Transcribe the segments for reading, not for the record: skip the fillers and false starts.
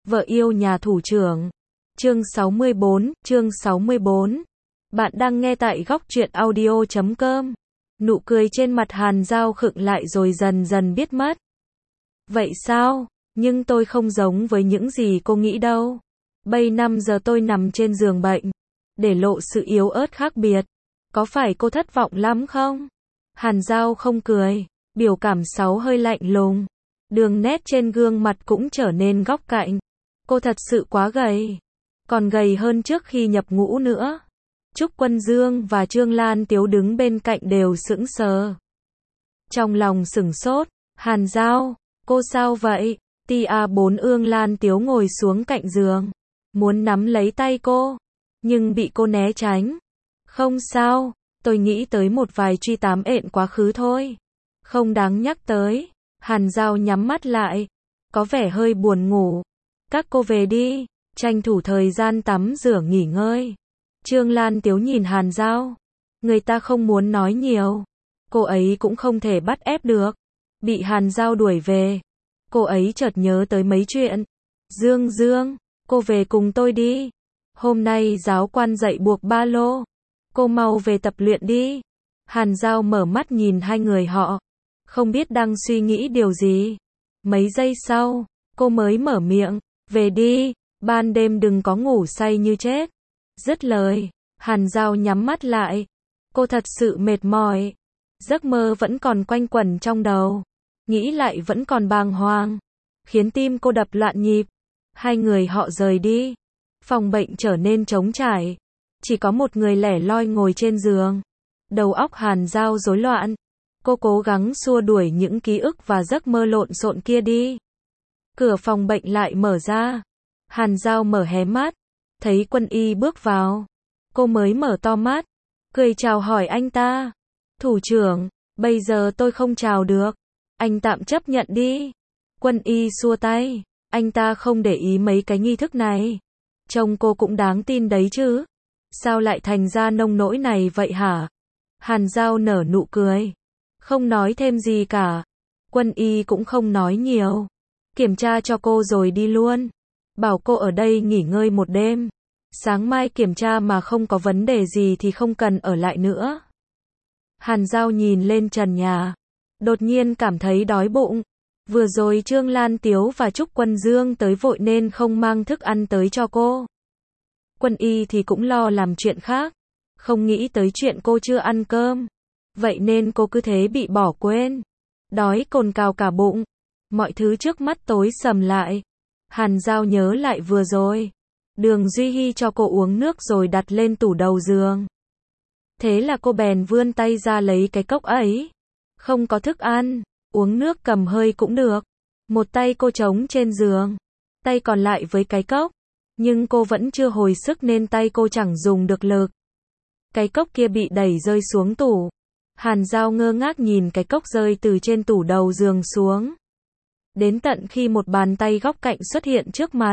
Vợ yêu nhà thủ trưởng. Chương 64. Bạn đang nghe tại góc truyện audio.com. Nụ cười trên mặt Hàn Dao khựng lại rồi dần dần biến mất. Vậy sao? Nhưng tôi không giống với những gì cô nghĩ đâu. Bây 5 giờ tôi nằm trên giường bệnh, để lộ sự yếu ớt khác biệt. Có phải cô thất vọng lắm không? Hàn Dao không cười, biểu cảm hơi lạnh lùng. Đường nét trên gương mặt cũng trở nên góc cạnh. Cô thật sự quá gầy, còn gầy hơn trước khi nhập ngũ nữa. Trúc Quân Dương và Trương Lan Tiếu đứng bên cạnh đều sững sờ. Trong lòng sửng sốt, Hàn Dao, cô sao vậy? Tia4 Ương Lan Tiếu ngồi xuống cạnh giường, muốn nắm lấy tay cô, nhưng bị cô né tránh. Không sao, tôi nghĩ tới một vài truy tám ện quá khứ thôi. Không đáng nhắc tới. Hàn Dao nhắm mắt lại, có vẻ hơi buồn ngủ. Các cô về đi, tranh thủ thời gian tắm rửa nghỉ ngơi. Trương Lan Tiếu nhìn Hàn Dao. Người ta không muốn nói nhiều. Cô ấy cũng không thể bắt ép được. Bị Hàn Dao đuổi về, cô ấy chợt nhớ tới mấy chuyện. Dương, cô về cùng tôi đi. Hôm nay giáo quan dạy buộc ba lô. Cô mau về tập luyện đi. Hàn Dao mở mắt nhìn hai người họ, không biết đang suy nghĩ điều gì. Mấy giây sau, cô mới mở miệng, về đi, ban đêm đừng có ngủ say như chết. Dứt lời, Hàn Dao nhắm mắt lại. Cô thật sự mệt mỏi. Giấc mơ vẫn còn quanh quẩn trong đầu. Nghĩ lại vẫn còn bàng hoàng, khiến tim cô đập loạn nhịp. Hai người họ rời đi. Phòng bệnh trở nên trống trải. Chỉ có một người lẻ loi ngồi trên giường. Đầu óc Hàn Dao rối loạn. Cô cố gắng xua đuổi những ký ức và giấc mơ lộn xộn kia đi. Cửa phòng bệnh lại mở ra. Hàn Dao mở hé mắt, thấy Quân Y bước vào. Cô mới mở to mắt, cười chào hỏi anh ta. Thủ trưởng, bây giờ tôi không chào được. Anh tạm chấp nhận đi. Quân Y xua tay. Anh ta không để ý mấy cái nghi thức này. Trông cô cũng đáng tin đấy chứ. Sao lại thành ra nông nỗi này vậy hả? Hàn Dao nở nụ cười, không nói thêm gì cả. Quân Y cũng không nói nhiều. Kiểm tra cho cô rồi đi luôn. Bảo cô ở đây nghỉ ngơi một đêm. Sáng mai kiểm tra mà không có vấn đề gì thì không cần ở lại nữa. Hàn Dao nhìn lên trần nhà, đột nhiên cảm thấy đói bụng. Vừa rồi Trương Lan Tiếu và Trúc Quân Dương tới vội nên không mang thức ăn tới cho cô. Quân Y thì cũng lo làm chuyện khác, không nghĩ tới chuyện cô chưa ăn cơm. Vậy nên cô cứ thế bị bỏ quên. Đói cồn cào cả bụng. Mọi thứ trước mắt tối sầm lại. Hàn Dao nhớ lại vừa rồi. Đường Duy Hy cho cô uống nước rồi đặt lên tủ đầu giường. Thế là cô bèn vươn tay ra lấy cái cốc ấy. Không có thức ăn, uống nước cầm hơi cũng được. Một tay cô trống trên giường, tay còn lại với cái cốc. Nhưng cô vẫn chưa hồi sức nên tay cô chẳng dùng được lực. Cái cốc kia bị đẩy rơi xuống tủ. Hàn Dao ngơ ngác nhìn cái cốc rơi từ trên tủ đầu giường xuống. Đến tận khi một bàn tay góc cạnh xuất hiện trước mặt.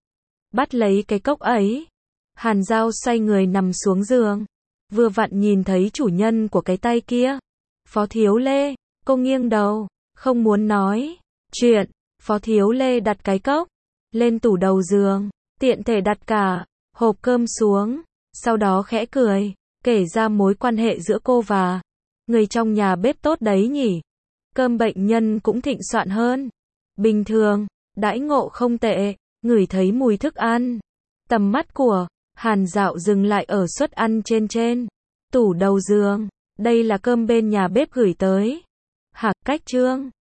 Bắt lấy cái cốc ấy. Hàn Dao xoay người nằm xuống giường. Vừa vặn nhìn thấy chủ nhân của cái tay kia. Phó Thiếu Lê. Cô nghiêng đầu, không muốn nói chuyện. Phó Thiếu Lê đặt cái cốc lên tủ đầu giường, tiện thể đặt cả hộp cơm xuống. Sau đó khẽ cười, kể ra mối quan hệ giữa cô và người trong nhà bếp tốt đấy nhỉ. Cơm bệnh nhân cũng thịnh soạn hơn bình thường, đãi ngộ không tệ. Ngửi thấy mùi thức ăn, tầm mắt của Hàn Dao dừng lại ở suất ăn trên tủ đầu giường. Đây là cơm bên nhà bếp gửi tới. Hả, cách Trương